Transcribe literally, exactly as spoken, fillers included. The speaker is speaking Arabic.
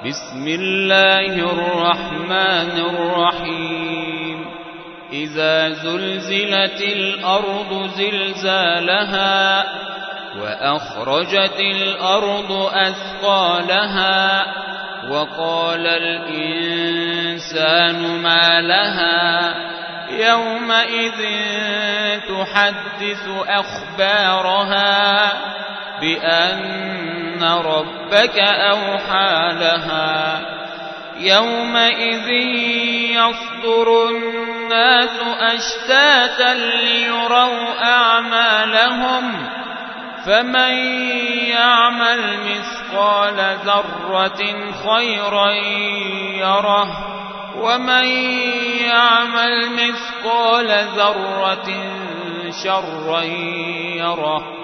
بسم الله الرحمن الرحيم إذا زلزلت الأرض زلزالها وأخرجت الأرض أثقالها وقال الإنسان ما لها يومئذ تحدث أخبارها بأن ربك أوحى لها يومئذ يصدر الناس أشتاتا ليروا أعمالهم فمن يعمل مثقال ذرة خيرا يره ومن يعمل مثقال ذرة شرا يره